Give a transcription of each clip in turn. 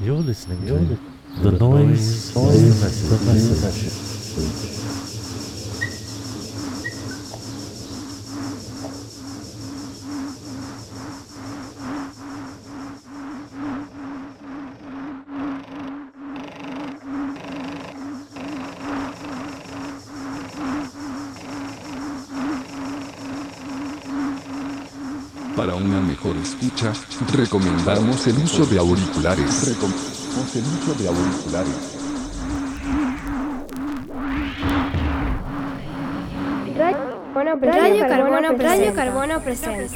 You're listening to The Noise The Message. Para una mejor escucha, recomendamos el uso de auriculares. Radio Carbono presenta.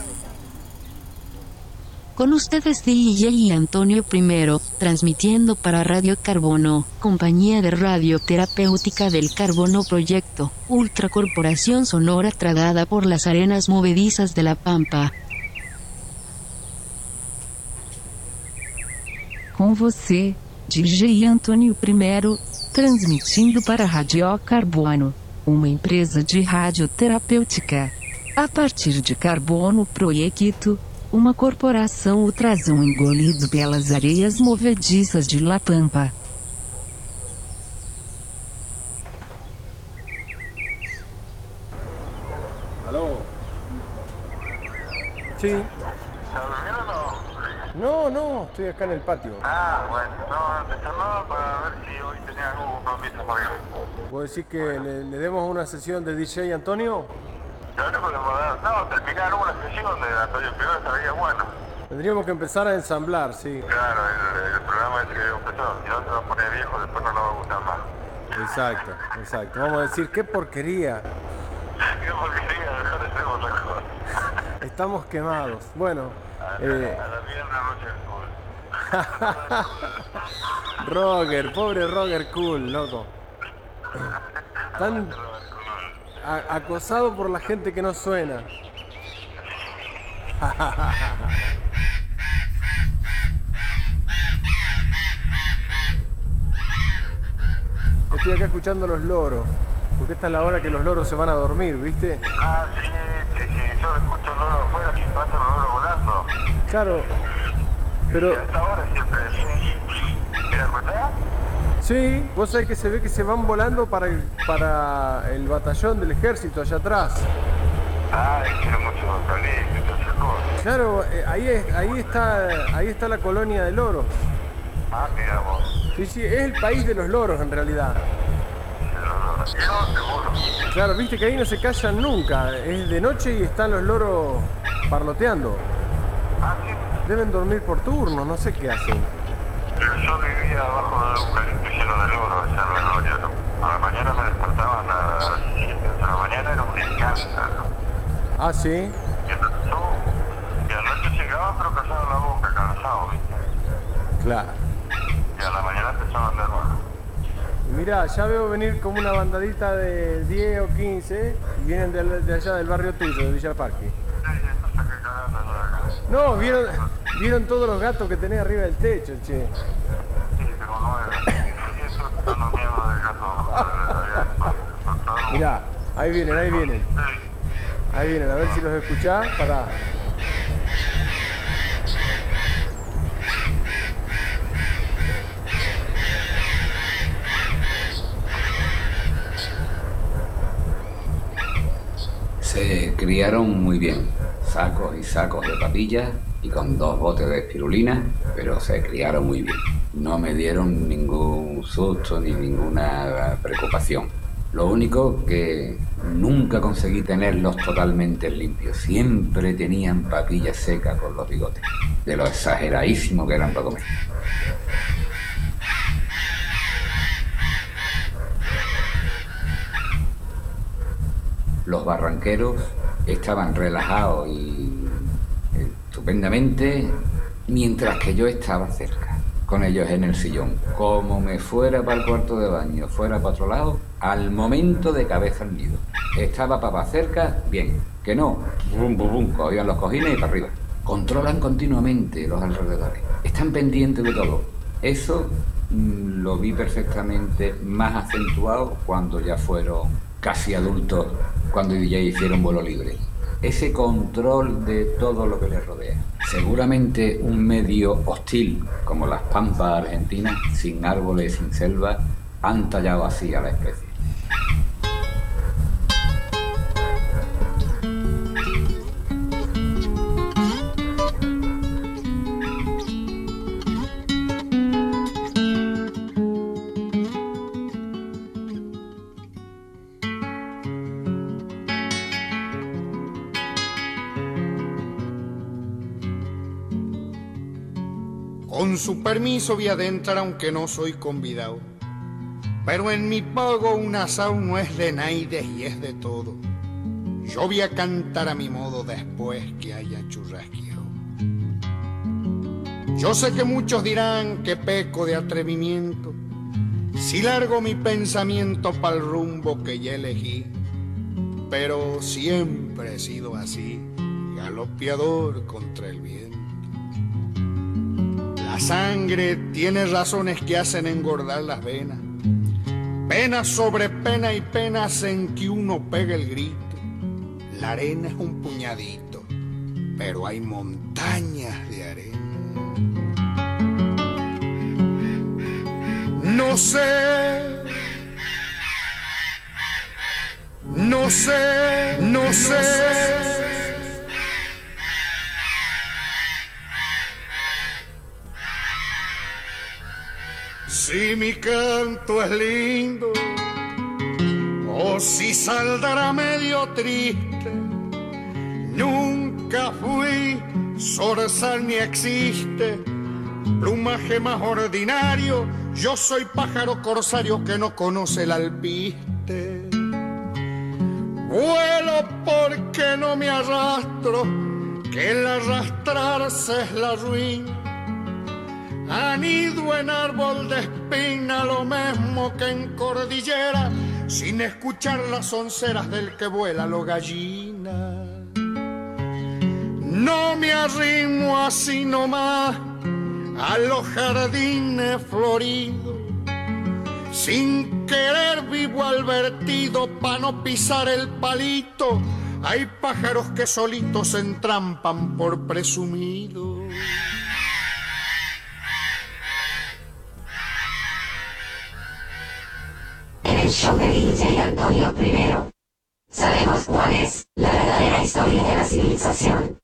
Con ustedes DJ Antonio I, transmitiendo para Radio Carbono, compañía de radio terapéutica del Carbono Proyecto, ultracorporación sonora tragada por las arenas movedizas de la Pampa. Com você, DJ Antônio I, transmitindo para Radio Carbono, uma empresa de radioterapêutica. A partir de Carbono Proyecto, uma corporação ultrason engolido pelas areias movediças de La Pampa. ¿Aló? Sí. ¿Está durmiendo o no? No, estoy acá en el patio. Ah, bueno, no, te llamaba para ver si hoy tenía algún compromiso por ahí. ¿Vos decís que le demos una sesión de DJ Antonio? Yo no podemos dar, no, terminar una sesión de Antonio Pigón estaría bueno. Tendríamos que empezar a ensamblar, sí. Claro, el programa ese que empezó, si no se va a poner viejo, después no nos va a gustar más. Exacto. Vamos a decir, qué porquería. Qué porquería, mejor hacemos otra cosa. Estamos quemados. Bueno. A las 10 de la noche el cool. Roger, pobre Roger Cool, loco. Tan acosado por la gente que no suena. Estoy acá escuchando los loros, porque esta es la hora que los loros se van a dormir, ¿viste? Ah, sí, yo escucho el loro afuera, que pasan los loros volando. Claro, pero... Y a esta hora siempre, sí. ¿Era verdad? Sí, vos sabés que se ve que se van volando para el batallón del ejército allá atrás. Ah, quiero mucho colegio, todas esas cosas. Claro, ahí está la colonia de loros. Ah, mira vos. Sí, es el país de los loros en realidad. Yo seguro. Claro, viste que ahí no se callan nunca, es de noche y están los loros parloteando. Ah, sí. Deben dormir por turno, no sé qué hacen. Pero yo vivía abajo de un eucalipto lleno de loros allá en la gloria. A la mañana me despertaban a las 7 de la mañana, era un escándalo. Ah, sí. Y a la noche llegaban pero callaban la boca, cansados, ¿viste? Claro. Y a la mañana empezaban de nuevo. Mirá, ya veo venir como una bandadita de 10 o 15 y vienen de allá del barrio tuyo, de Villa Parque. Esto saqué cagando yo de acá. No, vieron todos los gatos que tenés arriba del techo, che. Sí, tengo 9. Y eso son los miedos del gato. Mirá, ahí vienen. Ahí vienen, a ver si los escuchás. Pará. Se criaron muy bien, sacos y sacos de papillas y con 2 botes de espirulina, pero se criaron muy bien. No me dieron ningún susto ni ninguna preocupación. Lo único que nunca conseguí tenerlos totalmente limpios. Siempre tenían papillas secas con los bigotes, de lo exageradísimo que eran para comer. Los barranqueros estaban relajados y estupendamente, mientras que yo estaba cerca, con ellos en el sillón. Como me fuera para el cuarto de baño, fuera para otro lado, al momento de cabeza al nido. Estaba papá cerca, bien. Que no, bum, bum, bum, cogían los cojines y para arriba. Controlan continuamente los alrededores. Están pendientes de todo. Eso lo vi perfectamente más acentuado cuando ya fueron casi adultos, cuando ya hicieron vuelo libre. Ese control de todo lo que les rodea. Seguramente un medio hostil, como las pampas argentinas, sin árboles, sin selva, han tallado así a la especie. Con su permiso voy a adentrar aunque no soy convidado. Pero en mi pago un asado no es de naides y es de todo. Yo voy a cantar a mi modo después que haya churrasqueado. Yo sé que muchos dirán que peco de atrevimiento si largo mi pensamiento pa'l rumbo que ya elegí. Pero siempre he sido así, galopeador contra el viento. La sangre tiene razones que hacen engordar las venas. Pena sobre pena y pena hacen que uno pegue el grito. La arena es un puñadito, pero hay montañas de arena. No sé, no sé, no sé. Si mi canto es lindo o si saldrá medio triste, nunca fui zorzal ni existe plumaje más ordinario. Yo soy pájaro corsario que no conoce el alpiste. Vuelo porque no me arrastro, que el arrastrarse es la ruina. Anido en árbol de espina, lo mismo que en cordillera, sin escuchar las onceras del que vuela lo gallina. No me arrimo así nomás a los jardines floridos, sin querer vivo al vertido pa' no pisar el palito. Hay pájaros que solitos se entrampan por presumidos. El show de DJ Antonio I. Sabemos cuál es la verdadera historia de la civilización.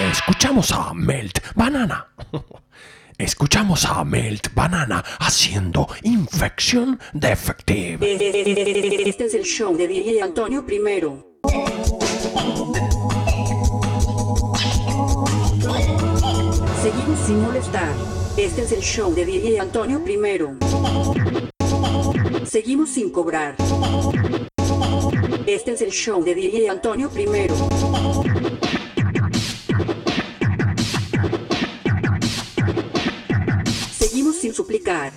Escuchamos a Melt Banana. Escuchamos a Melt Banana haciendo Infection Defective. Este es el show de DJ Antonio I. Seguimos sin molestar. Este es el show de DJ Antonio I. Seguimos sin cobrar. Este es el show de DJ Antonio I. Seguimos sin suplicar.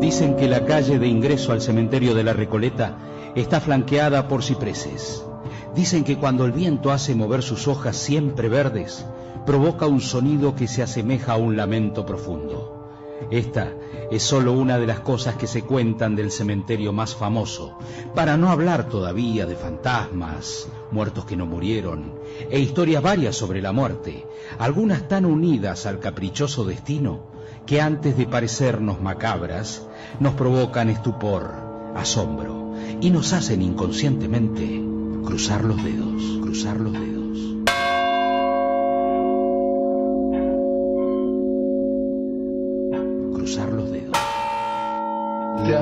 Dicen que la calle de ingreso al cementerio de la Recoleta está flanqueada por cipreses. Dicen que cuando el viento hace mover sus hojas siempre verdes, provoca un sonido que se asemeja a un lamento profundo. Esta es solo una de las cosas que se cuentan del cementerio más famoso, para no hablar todavía de fantasmas, muertos que no murieron, e historias varias sobre la muerte, algunas tan unidas al caprichoso destino que antes de parecernos macabras, nos provocan estupor, asombro, y nos hacen inconscientemente cruzar los dedos, cruzar los dedos. Cruzar los dedos. Te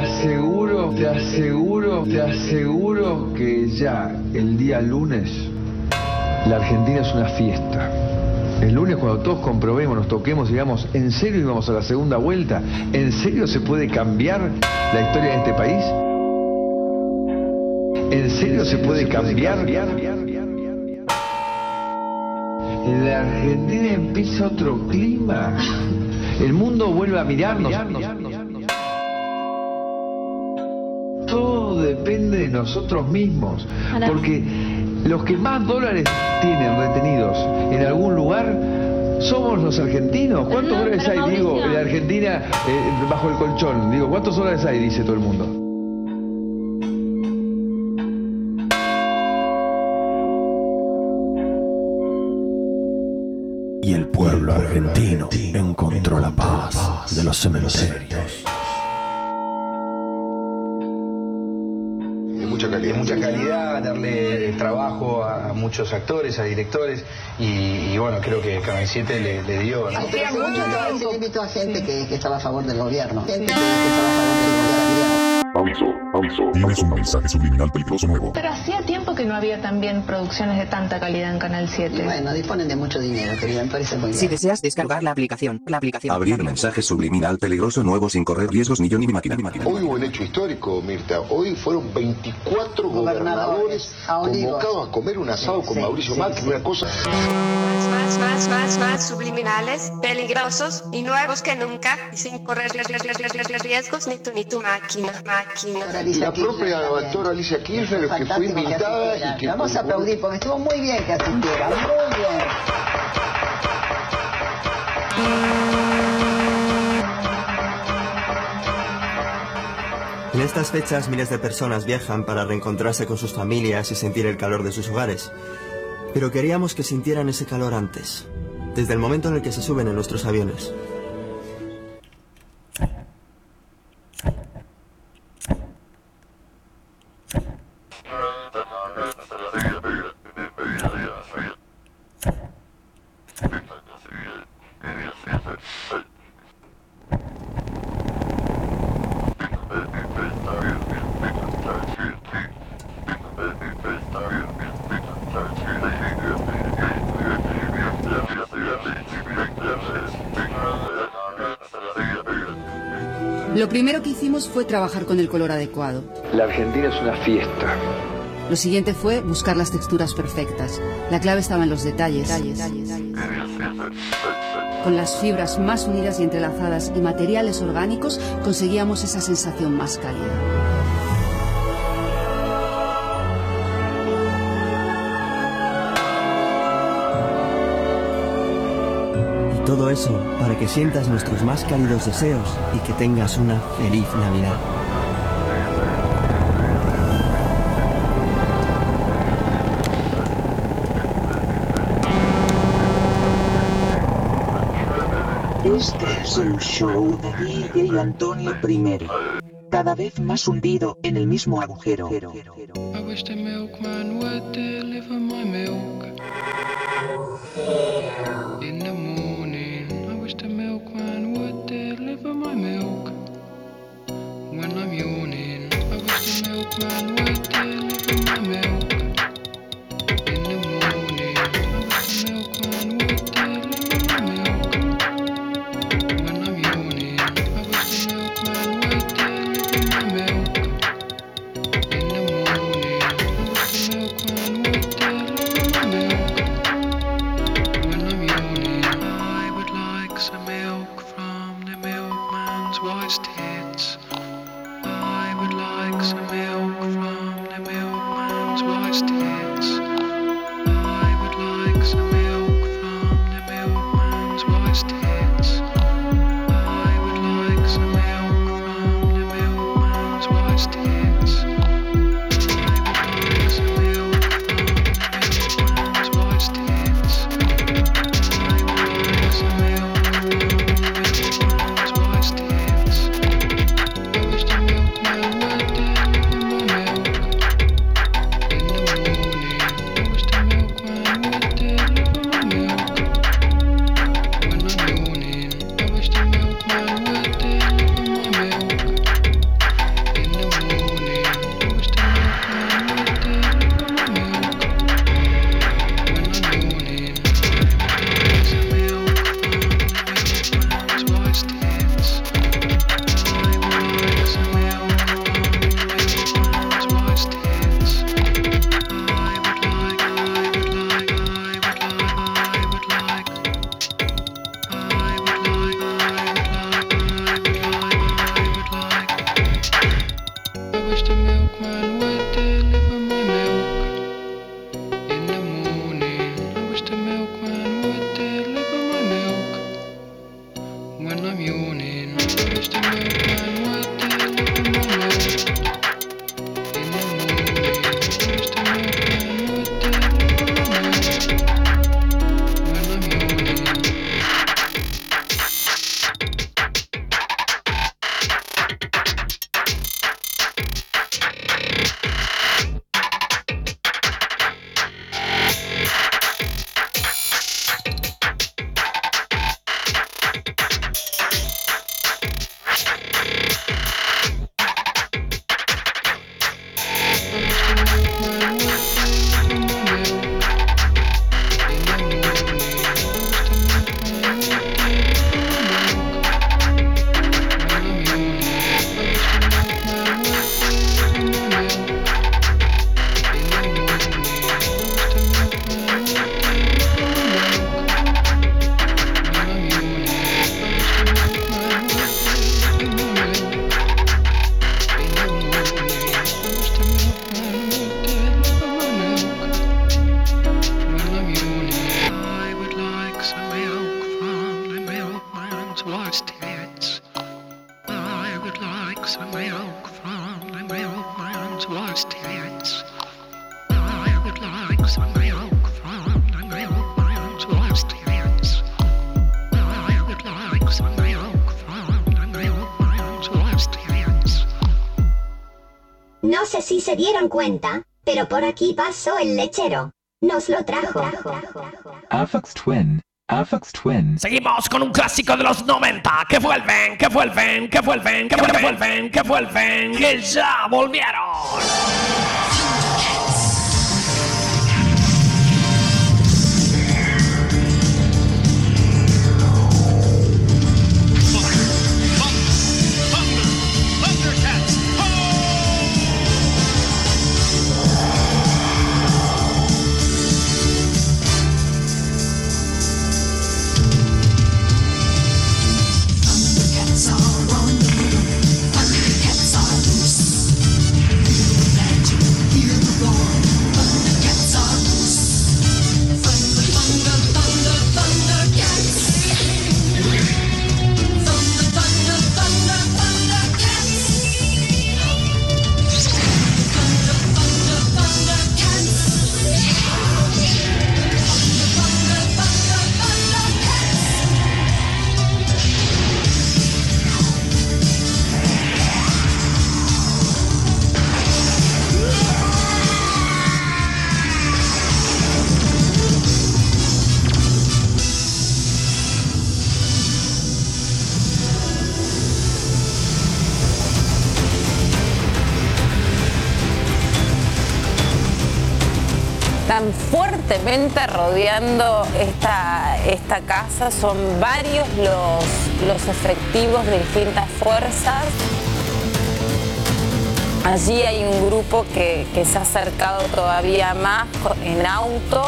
aseguro que ya el día lunes la Argentina es una fiesta. El lunes cuando todos comprobemos, nos toquemos y digamos, ¿en serio íbamos a la segunda vuelta? ¿En serio se puede cambiar la historia de este país? ¿En serio se puede cambiar? En la Argentina empieza otro clima. El mundo vuelve a mirarnos. Todo depende de nosotros mismos. Porque los que más dólares tienen retenidos en algún lugar somos los argentinos. ¿Cuántos dólares hay, digo, en Argentina bajo el colchón? Digo, ¿cuántos dólares hay? Dice todo el mundo. Y el pueblo argentino encontró la paz de los cementerios. Mucha calidad, darle trabajo a muchos actores, a directores, y bueno, creo que Canal 7 le dio, ¿no? Hacía mucho que se invitó a gente que estaba a favor del gobierno. Gente que estaba a favor del gobierno. Aviso. Tienes un mensaje subliminal peligroso nuevo. Pero hacía tiempo que no había también producciones de tanta calidad en Canal 7. Bueno, disponen de mucho dinero, querida, me parece muy bien. Si deseas descargar la aplicación. Abrir mensaje subliminal peligroso nuevo sin correr riesgos ni yo ni mi máquina. Hoy hubo un hecho histórico, Mirta. Hoy fueron 24 gobernadores convocados a comer un asado con Mauricio Macri, una cosa... Más subliminales, peligrosos y nuevos que nunca, y sin correr riesgos ni tu máquina. La propia actora Alicia Kirchner, que fue invitada y que... Vamos a aplaudir porque estuvo muy bien que asistiera, muy bien. En estas fechas miles de personas viajan para reencontrarse con sus familias y sentir el calor de sus hogares. Pero queríamos que sintieran ese calor antes, desde el momento en el que se suben en nuestros aviones. Lo primero que hicimos fue trabajar con el color adecuado. La Argentina es una fiesta. Lo siguiente fue buscar las texturas perfectas. La clave estaba en los detalles. Con las fibras más unidas y entrelazadas y materiales orgánicos conseguíamos esa sensación más cálida. Todo eso para que sientas nuestros más cálidos deseos y que tengas una feliz Navidad. Este es el show de DJ Antonio I, cada vez más hundido en el mismo agujero. I wish the milkman would deliver my milk in the morning. I wish the milkman would deliver my milk when I'm yawning. I wish the milkman would deliver my milk in the morning. I wish the milkman would deliver my milk when I'm yawning. I wish the milkman would deliver my milk in the morning. I wish the milkman would deliver my milk when I'm yawning. I would like some milk from the milkman's wife's tits. No sé si se dieron cuenta, pero por aquí pasó el lechero. Nos lo trajo. Aphex Twin. Aphex Twin. Seguimos con un clásico de los 90. Que vuelven, que vuelven, que vuelven, que vuelven, que vuelven, que ya volvieron. Tan fuertemente rodeando esta casa, son varios los efectivos de distintas fuerzas. Allí hay un grupo que se ha acercado todavía más en auto.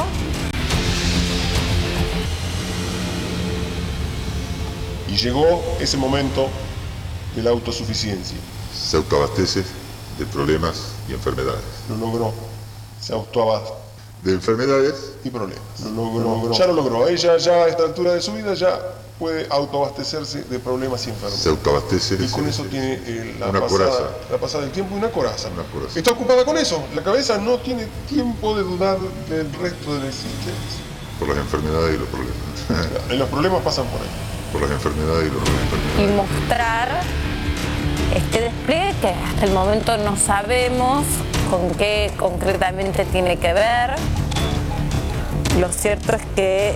Y llegó ese momento de la autosuficiencia. Se autoabastece de problemas y enfermedades. Lo logró. Se autoabastece. De enfermedades y problemas. Ya lo logró. Ella ya a esta altura de su vida ya puede autoabastecerse de problemas y enfermedades. Se autoabastece. Y con eso tiene la pasada del tiempo y una coraza. Está ocupada con eso. La cabeza no tiene tiempo de dudar del resto de la existencia. Por las enfermedades y los problemas. Y los problemas pasan por ahí. Por las enfermedades y los problemas. Y mostrar este despliegue que hasta el momento no sabemos con qué concretamente tiene que ver. Lo cierto es que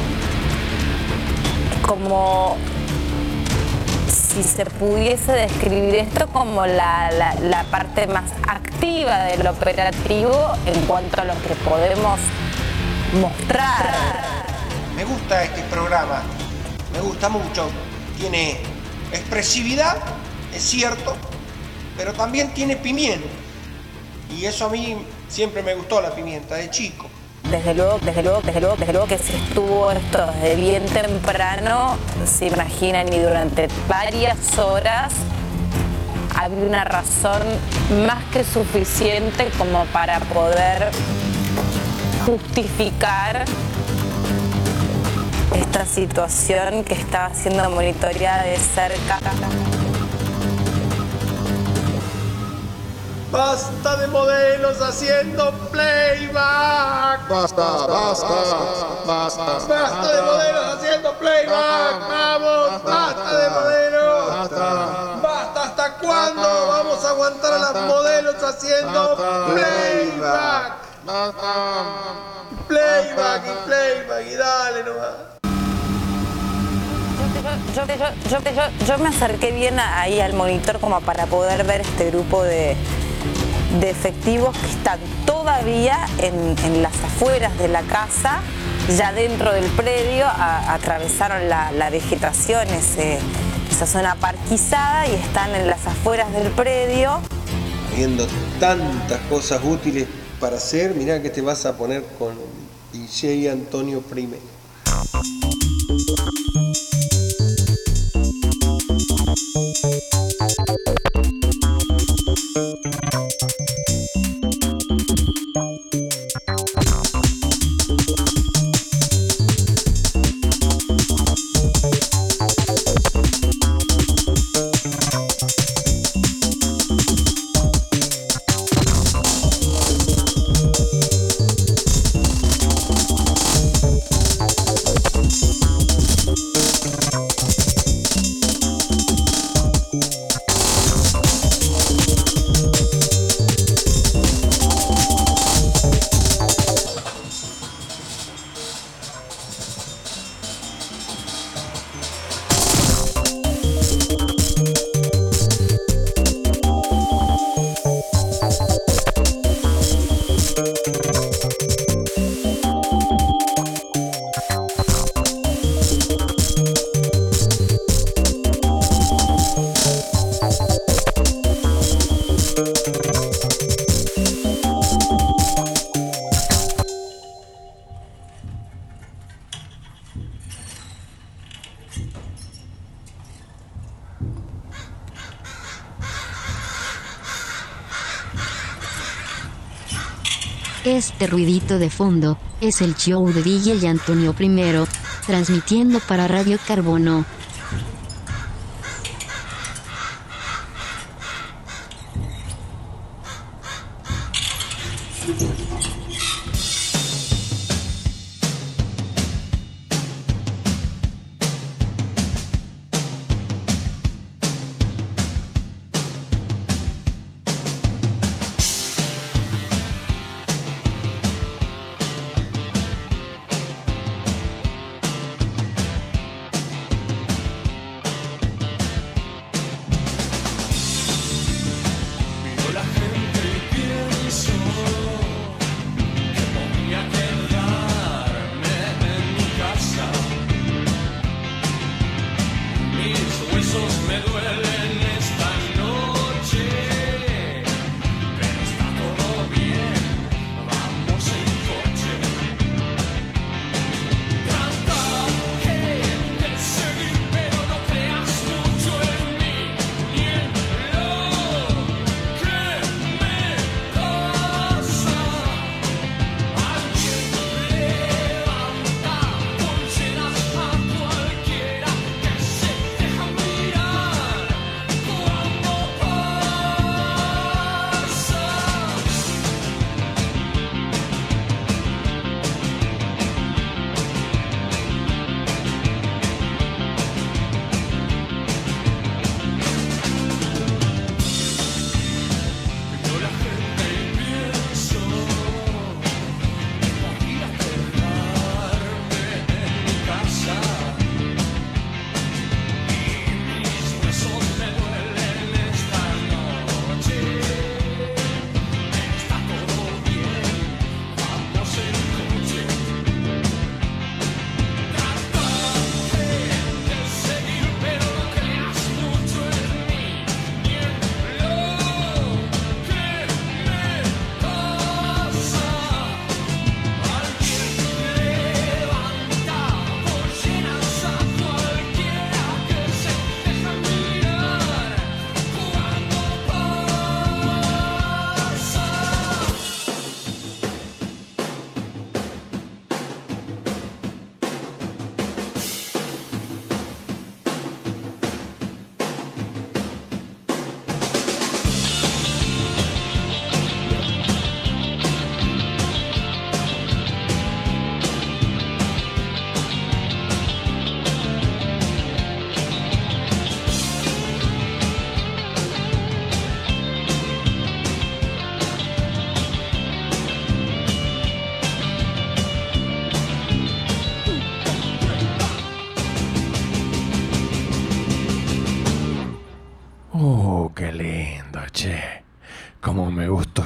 como si se pudiese describir esto como la parte más activa del operativo en cuanto a lo que podemos mostrar. Me gusta este programa, me gusta mucho. Tiene expresividad, es cierto, pero también tiene pimienta. Y eso a mí siempre me gustó, la pimienta, de chico. Desde luego que si estuvo esto desde bien temprano, se imaginan, y durante varias horas había una razón más que suficiente como para poder justificar esta situación que estaba siendo monitoreada de cerca. ¡Basta de modelos haciendo playback! Basta. ¡Basta de modelos haciendo playback! ¡Vamos! ¡Basta de modelos! ¡Basta! ¿Hasta cuándo vamos a aguantar a las modelos haciendo playback? Playback y dale nomás. Yo me acerqué bien ahí al monitor como para poder ver este grupo de efectivos que están todavía en las afueras de la casa, ya dentro del predio. Atravesaron la vegetación, esa zona parquizada, y están en las afueras del predio. Habiendo tantas cosas útiles para hacer, mirá que te vas a poner con DJ Antonio primero. Este ruidito de fondo es el show de DJ Antonio I, transmitiendo para Radio Carbono.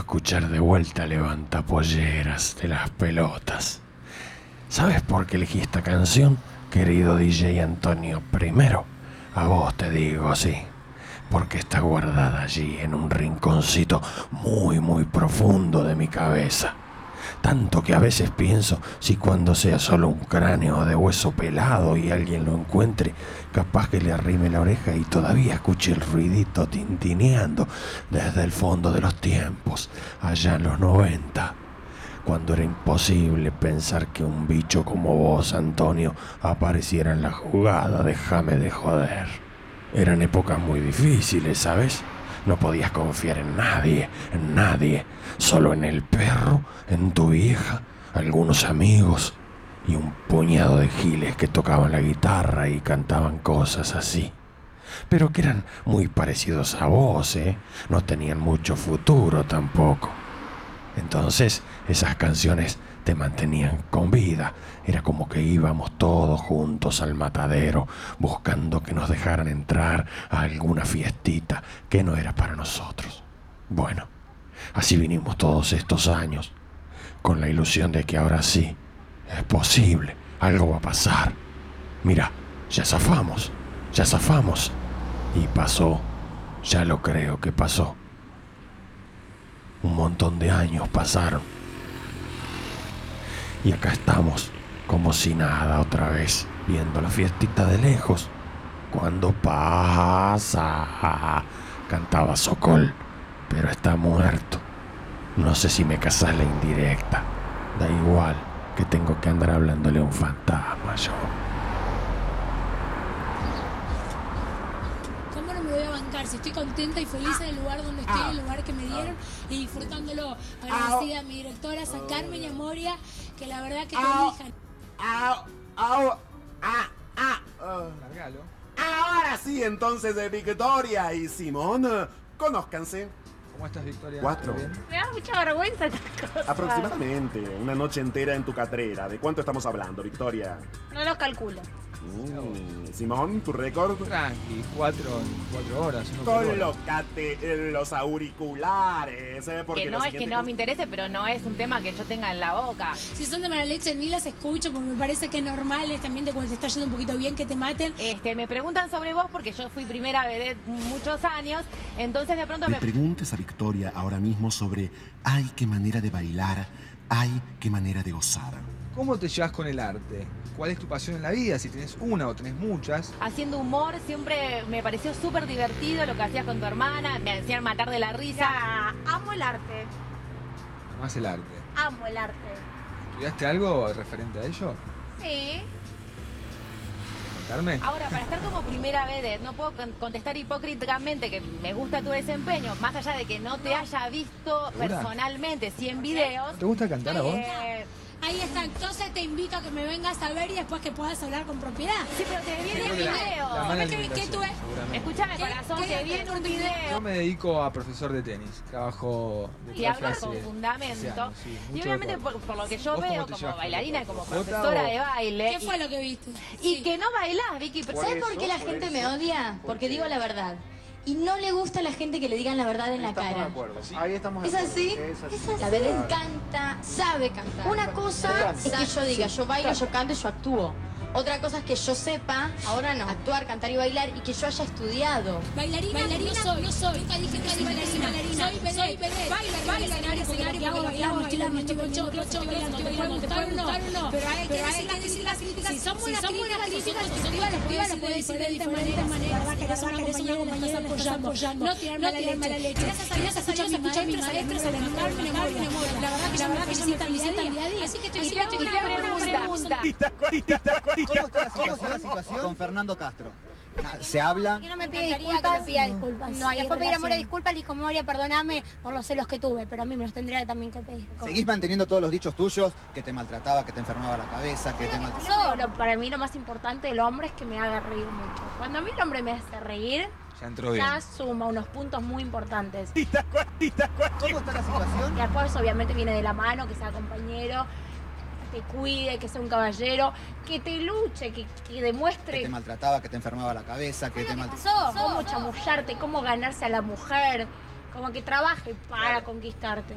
escuchar de vuelta Levanta Polleras de las Pelotas. ¿Sabes por qué elegí esta canción, querido DJ Antonio? Primero, a vos te digo, sí, porque está guardada allí en un rinconcito muy, muy profundo de mi cabeza. Tanto que a veces pienso si cuando sea solo un cráneo de hueso pelado y alguien lo encuentre, capaz que le arrime la oreja y todavía escuche el ruidito tintineando desde el fondo de los tiempos, allá en los 90, cuando era imposible pensar que un bicho como vos, Antonio, apareciera en la jugada. Déjame de joder. Eran épocas muy difíciles, ¿sabes? No podías confiar en nadie, solo en el perro, en tu vieja, algunos amigos y un puñado de giles que tocaban la guitarra y cantaban cosas así. Pero que eran muy parecidos a vos, ¿eh? No tenían mucho futuro tampoco. Entonces, esas canciones te mantenían con vida. Era como que íbamos todos juntos al matadero, buscando que nos dejaran entrar a alguna fiestita que no era para nosotros. Bueno, así vinimos todos estos años, con la ilusión de que ahora sí, es posible, algo va a pasar. Mira, ya zafamos. Y pasó, ya lo creo que pasó. Un montón de años pasaron. Y acá estamos, como si nada otra vez, viendo la fiestita de lejos. Cuando pasa, cantaba Sokol, pero está muerto. No sé si me casás la indirecta. Da igual, que tengo que andar hablándole a un fantasma yo. ¿Cómo no me voy a bancar? Si estoy contenta y feliz en el lugar donde estoy, en el lugar que me dieron y disfrutándolo. Agradecida a mi directora, San Carmen y a Moria, que la verdad que te elijan. Largalo. Ahora sí, entonces, de Victoria y Simón, conózcanse. ¿Cómo estás, Victoria? 4. Me da mucha vergüenza estas cosas. Aproximadamente, una noche entera en tu catrera. ¿De cuánto estamos hablando, Victoria? No lo calculo. Simón, ¿tu récord? Tranqui, 4 horas. Colócate los auriculares, porque que no es que no me interese, pero no es un tema que yo tenga en la boca. Si son de mala leche, ni las escucho, porque me parece que es normal, es también de cuando te está yendo un poquito bien que te maten. Me preguntan sobre vos porque yo fui primera vedette muchos años, entonces de pronto me preguntes a Victoria ahora mismo sobre ay, qué manera de bailar, ay, qué manera de gozar. ¿Cómo te llevas con el arte? ¿Cuál es tu pasión en la vida? Si tenés una o tenés muchas. Haciendo humor, siempre me pareció súper divertido lo que hacías con tu hermana. Me hacían matar de la risa. Amo el arte. Amás el arte. Amo el arte. ¿Estudiaste algo referente a ello? Sí. ¿Contarme? Ahora, para estar como primera vedette, no puedo contestar hipócritamente que me gusta tu desempeño, más allá de que no te haya visto personalmente, sí en videos. ¿Te gusta cantar a vos? Ahí está, entonces te invito a que me vengas a ver y después que puedas hablar con propiedad. Sí, pero te viene un video. Escúchame, corazón, te viene un video. Yo me dedico a profesor de tenis, trabajo de y hablo con fundamento. Sí, y obviamente por lo que yo veo como bailarina y como ¿Jota profesora de baile. ¿Qué fue lo que viste? Y que no bailás, Vicky. ¿Sabes por qué la gente me odia? Porque digo la verdad. Y no le gusta a la gente que le digan la verdad en la cara. De acuerdo, sí. Ahí estamos de ¿Es acuerdo. así? La vedette canta, sabe cantar. Una cosa es que yo diga, yo bailo, yo canto y yo actúo. Otra cosa es que yo sepa, ahora no, actuar, cantar y bailar y que yo haya estudiado. Bailarina no soy. Nunca dije que soy bailarina. Soy vedette. Bailo escenario, hago bailando, me estoy bailando, te puede gustar o no. Pero hay que decir las críticas. Si son buenas críticas, positivas, las pibas las puede decir de diferentes maneras. La verdad que eres una compañera, me estás apoyando. No tirar mala leche. Gracias a Dios escuché a mis maestros, a la Carmen y Moria. La verdad que yo me felicito al día a día. Así que te quería una pregunta. ¿Cómo está la situación con Fernando Castro? ¿Se habla? Que no me pide disculpas. Que pida disculpas. No, y después pedir a Moria disculpas, le dijo Moria, perdóname por los celos que tuve, pero a mí me los tendría también que pedir. ¿Seguís manteniendo todos los dichos tuyos? Que te maltrataba, que te enfermaba la cabeza, que te maltrataba. Para mí lo más importante del hombre es que me haga reír mucho. Cuando a mí el hombre me hace reír, ya suma unos puntos muy importantes. ¿Cómo está la situación? Y después obviamente viene de la mano, que sea compañero, que te cuide, que sea un caballero, que te luche, que demuestre... Que te maltrataba, que te enfermaba la cabeza, que te maltrataba... Cómo chamullarte, cómo ganarse a la mujer, como que trabaje para conquistarte.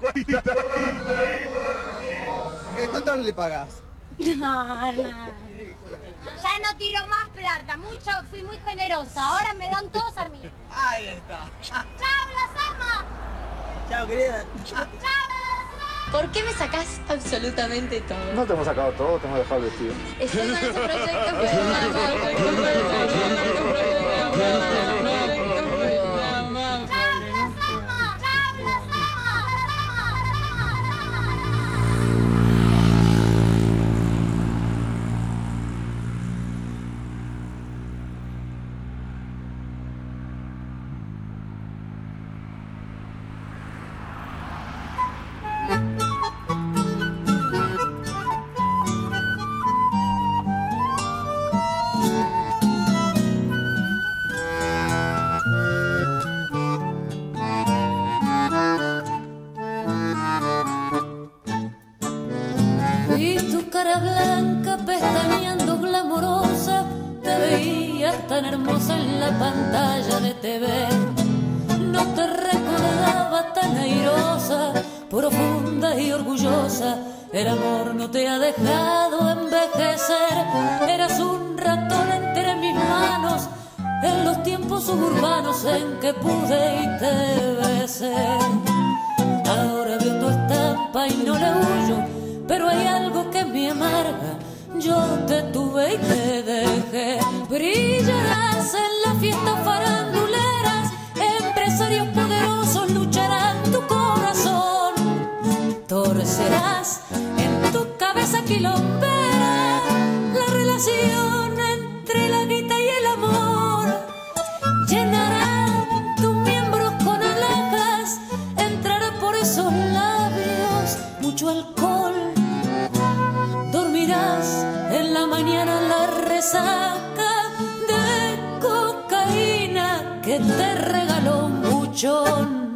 ¿Cuánto le pagas? No. Ya no tiro más plata, fui muy generosa, ahora me dan todos a mí. Ahí está. ¡Chao, las amo! Chao, querida. ¡Chao! ¿Por qué me sacás absolutamente todo? No te hemos sacado todo, te hemos dejado el vestido. Estoy con ese proyecto, Vi tu cara blanca pestañeando glamorosa, te veías tan hermosa en la pantalla de TV. No te recordaba tan airosa, profunda y orgullosa. El amor no te ha dejado envejecer. Eras un ratón entre mis manos en los tiempos suburbanos en que pude y te besé. Ahora veo tu estampa y no le huyo, pero hay algo que me amarga. Yo te tuve y te dejé. Brillarás en las fiestas faranduleras, empresarios poderosos lucharán tu corazón. Torcerás en tu cabeza quilombera la relación entre la guita y el amor. Llenarán tus miembros con alhajas, entrará por esos labios mucho alcohol. Dormirás en la mañana la resaca de cocaína que te regaló un buchón.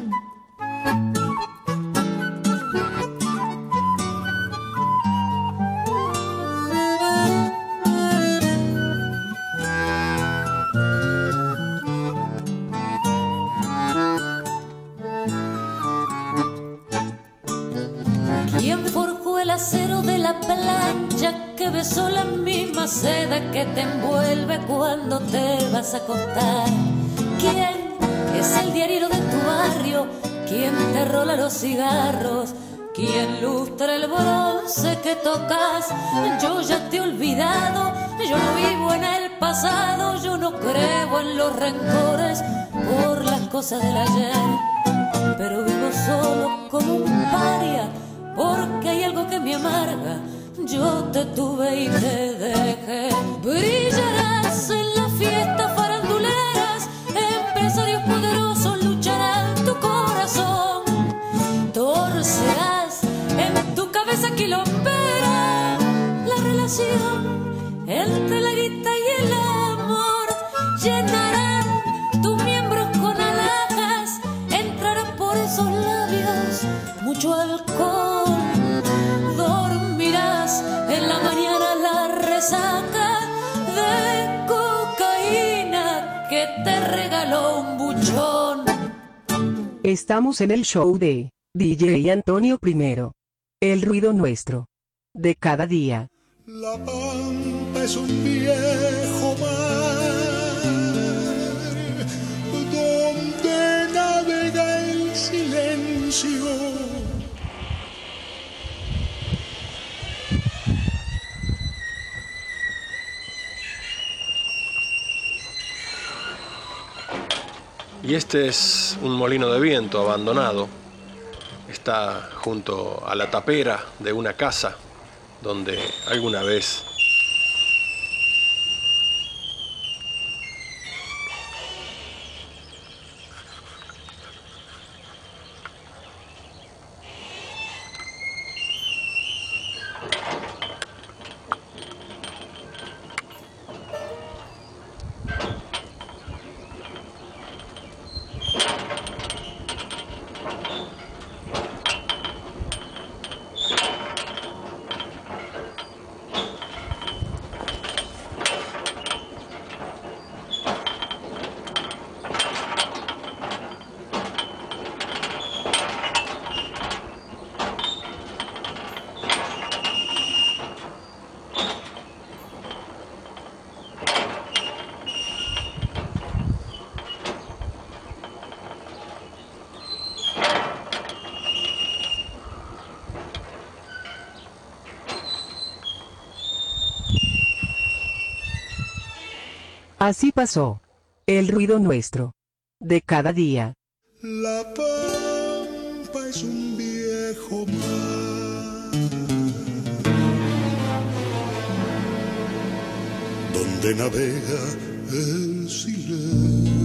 ¿Quién forjó el acero de la plancha que besó la misma seda que te envuelve cuando te vas a acostar? ¿Quién es el diario de tu barrio? ¿Quién te rola los cigarros? ¿Quién lustra el bronce que tocas? Yo ya te he olvidado, yo no vivo en el pasado, yo no creo en los rencores por las cosas del ayer, pero vivo solo como un paria porque hay algo que me amarga. Yo te tuve y te dejé. Brillarás en las fiestas faranduleras, empresarios poderosos lucharán tu corazón. Torcerás en tu cabeza quilombera la relación entre la guita y el amor. Llenarán tus miembros con alhajas, entrará por esos labios mucho alcohol. Dormirás en la mañana la resaca de cocaína que te regaló un buchón. Estamos en el show de DJ Antonio I. El ruido nuestro. De cada día. La Pampa es un viejo mar donde navega el silencio. Y este es un molino de viento abandonado. Está junto a la tapera de una casa donde alguna vez Así pasó. El ruido nuestro. De cada día. La pampa es un viejo mar donde navega el silencio.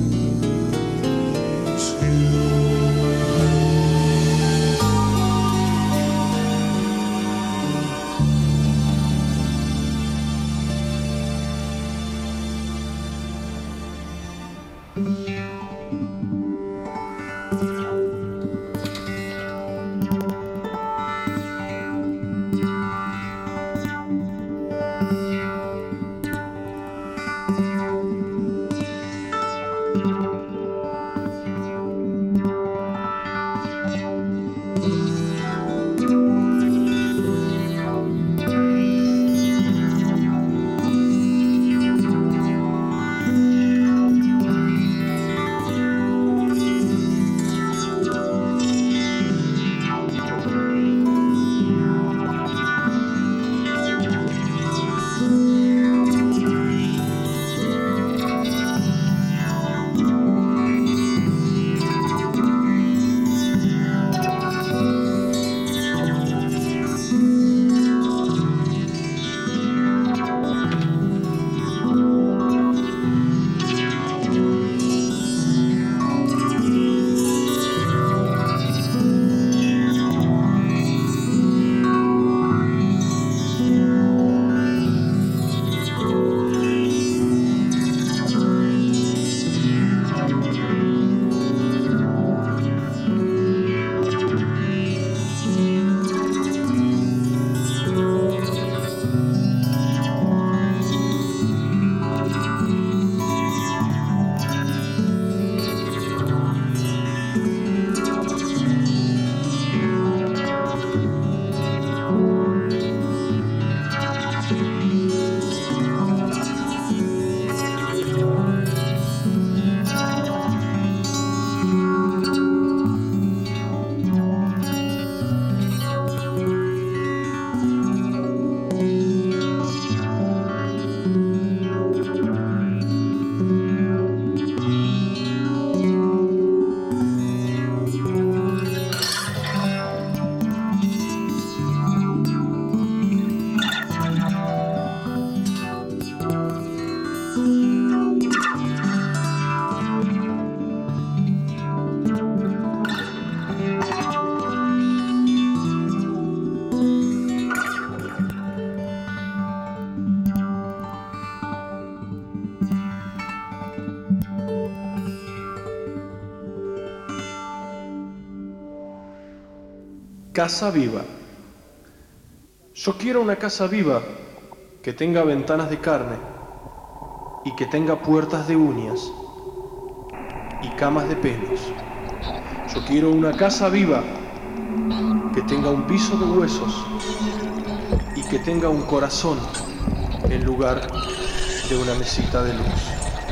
Casa viva. Yo quiero una casa viva que tenga ventanas de carne y que tenga puertas de uñas y camas de pelos. Yo quiero una casa viva que tenga un piso de huesos y que tenga un corazón en lugar de una mesita de luz.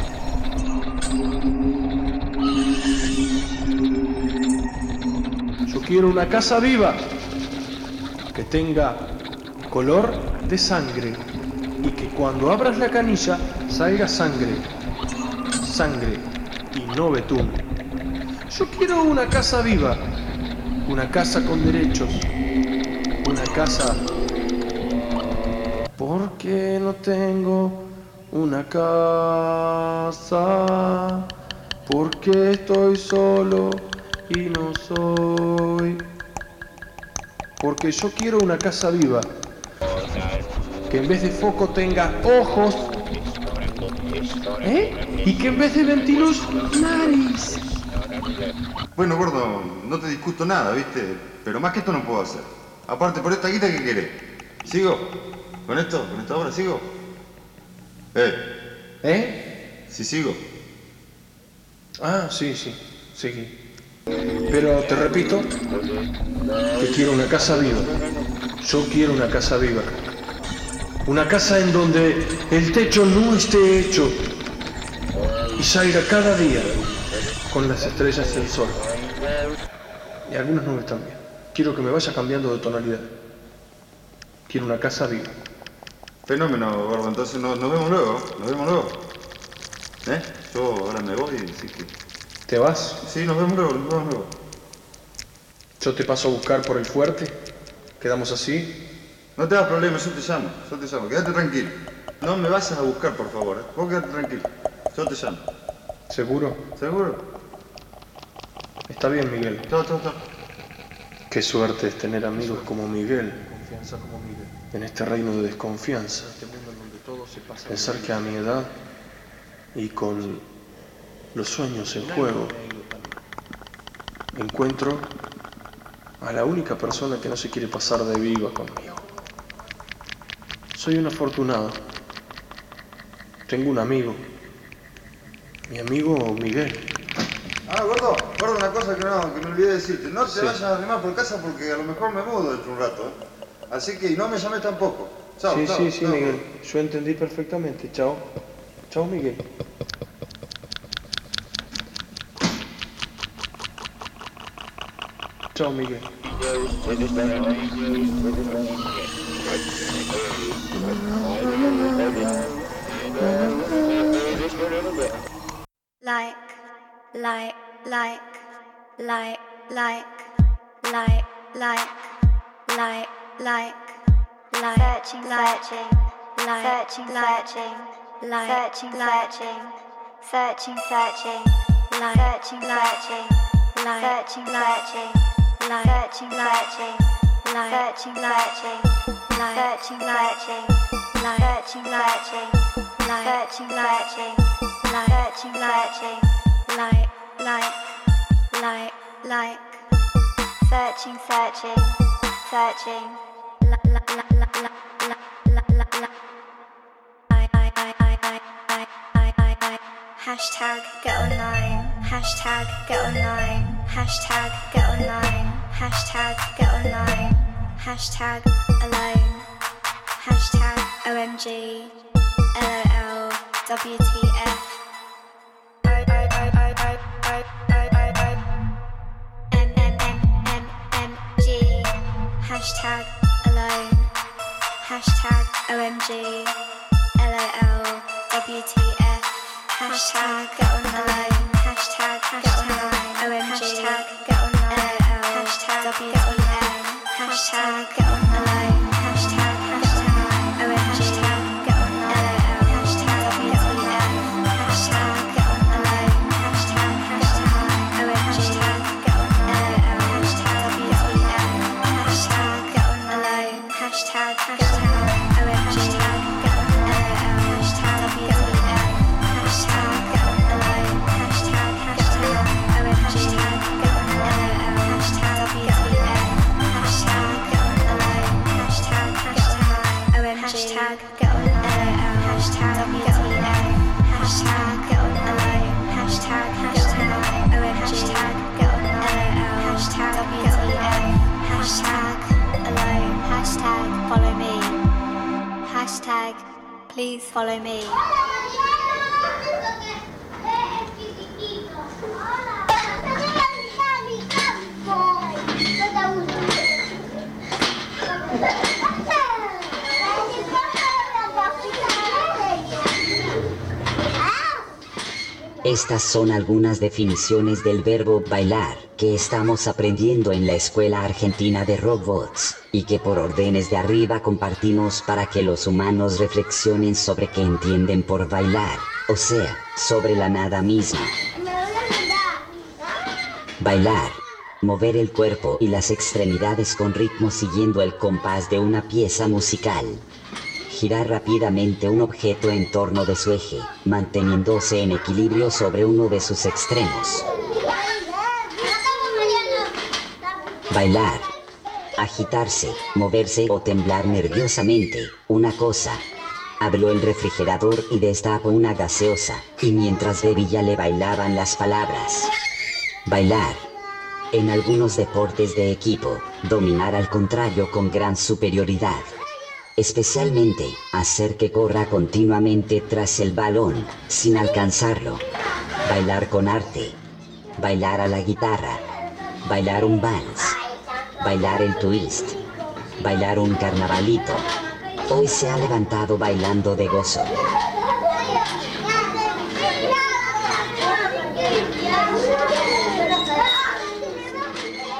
Yo quiero una casa viva que tenga color de sangre y que cuando abras la canilla salga sangre, sangre y no betún. Yo quiero una casa viva, una casa con derechos, una casa... Porque no tengo una casa, porque estoy solo y no soy. Porque yo quiero una casa viva, que en vez de foco tenga ojos, y que en vez de ventiluz, nariz. Bueno, gordo, no te discuto nada, ¿viste? Pero más que esto no puedo hacer. Aparte, por esta guita, ¿qué querés? ¿Sigo? ¿Con esto? ¿Con esta obra sigo? Sí, sigo. Ah, sí, seguí. Pero te repito que quiero una casa viva. Yo quiero una casa viva. Una casa en donde el techo no esté hecho y salga cada día con las estrellas y el sol. Y algunas nubes también. Quiero que me vaya cambiando de tonalidad. Quiero una casa viva. Fenómeno, gordo. Entonces nos vemos luego. Yo ahora me voy, así que... ¿Te vas? Sí, nos vemos luego. Yo te paso a buscar por el fuerte. ¿Quedamos así? No te hagas problema, yo te llamo. Quédate tranquilo. No me vas a buscar, por favor. Vos quédate tranquilo. Yo te llamo. ¿Seguro? ¿Seguro? Está bien, Miguel. Chao. Qué suerte es tener amigos como Miguel. Confianza como Miguel. En este reino de desconfianza. En este mundo en donde todo se pasa. Pensar que a mi edad y con los sueños en juego encuentro a la única persona que no se quiere pasar de viva conmigo. Soy un afortunado. Tengo un amigo. Mi amigo Miguel. Gordo, una cosa que me olvidé decirte. No te vayas a arrimar por casa porque a lo mejor me mudo dentro de un rato. Así que no me llames tampoco. Chao, sí, Miguel. Yo entendí perfectamente. Chao, Miguel. Chao, Miguel. Hashtag get online, hashtag get online, hashtag get online, hashtag get online, hashtag alone, hashtag OMG, LOL, WTF, MMMMMG, hashtag alone, hashtag OMG, LOL, WTF. Hashtag get online, hashtag get online, OMG, hashtag get online, hashtag WTF, hashtag get online, hashtag OMG, get online, hashtag WTF, hashtag get online, hashtag OMG, get online, hashtag WTF, hashtag get online, hashtag OMG, get online, hashtag WTF. Hashtag get on LOL, hashtag WTF, hashtag get on LOL, hashtag OMG, get on LOL, hashtag WTF, hashtag alone, hashtag follow me, hashtag please follow me. Estas son algunas definiciones del verbo bailar que estamos aprendiendo en la Escuela Argentina de Robots y que por órdenes de arriba compartimos para que los humanos reflexionen sobre qué entienden por bailar, o sea, sobre la nada misma. Bailar. Mover el cuerpo y las extremidades con ritmo siguiendo el compás de una pieza musical. Girar rápidamente un objeto en torno de su eje, manteniéndose en equilibrio sobre uno de sus extremos. Bailar. Agitarse, moverse o temblar nerviosamente, una cosa. Abrió el refrigerador y destapó una gaseosa, y mientras bebía le bailaban las palabras. Bailar. En algunos deportes de equipo, dominar al contrario con gran superioridad. Especialmente, hacer que corra continuamente tras el balón, sin alcanzarlo. Bailar con arte. Bailar a la guitarra. Bailar un vals. Bailar el twist. Bailar un carnavalito. Hoy se ha levantado bailando de gozo.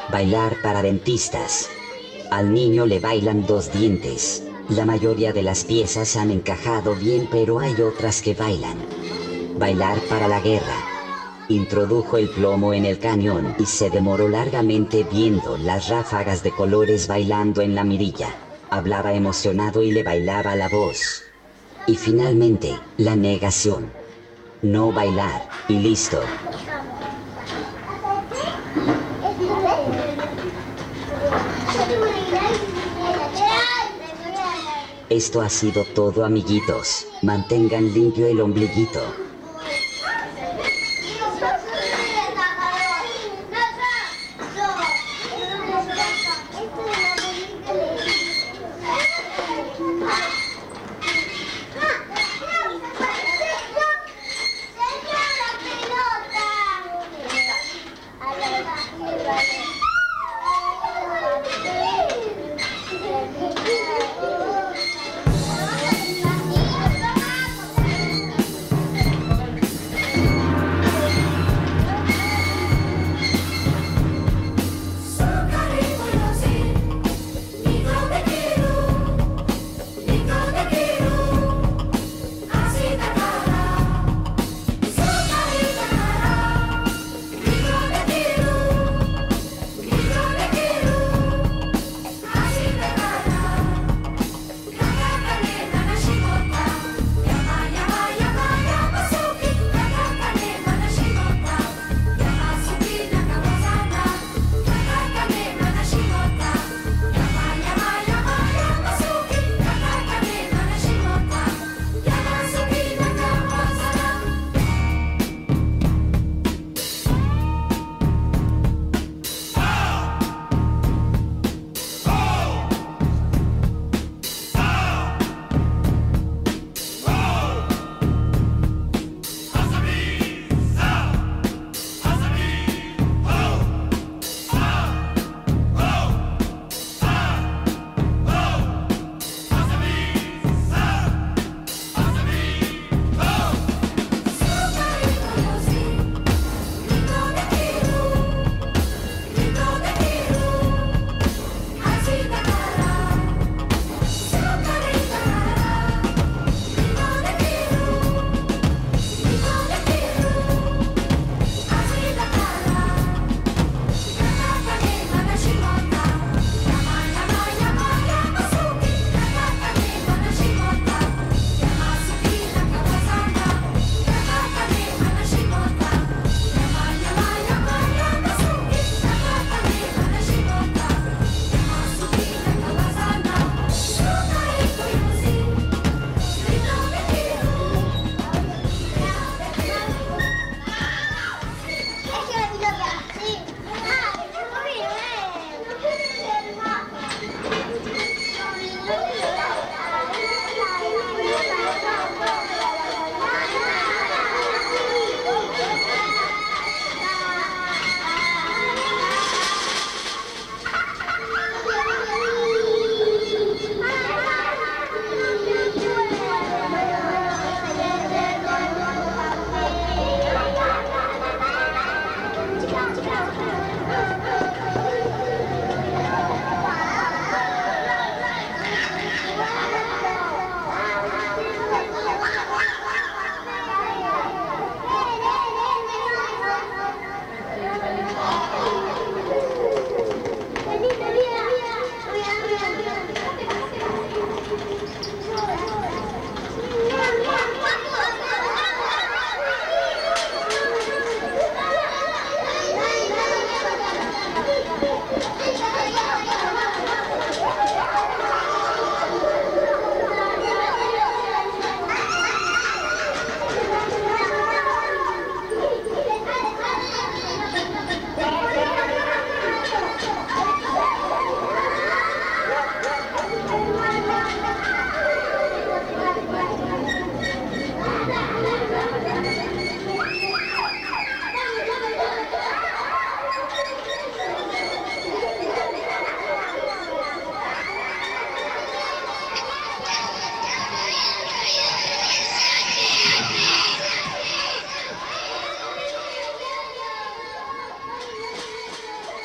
Bailar para dentistas. Al niño le bailan 2 dientes. La mayoría de las piezas han encajado bien, pero hay otras que bailan. Bailar para la guerra. Introdujo el plomo en el cañón y se demoró largamente viendo las ráfagas de colores bailando en la mirilla. Hablaba emocionado y le bailaba la voz. Y finalmente, la negación. No bailar, y listo. Esto ha sido todo, amiguitos. Mantengan limpio el ombliguito.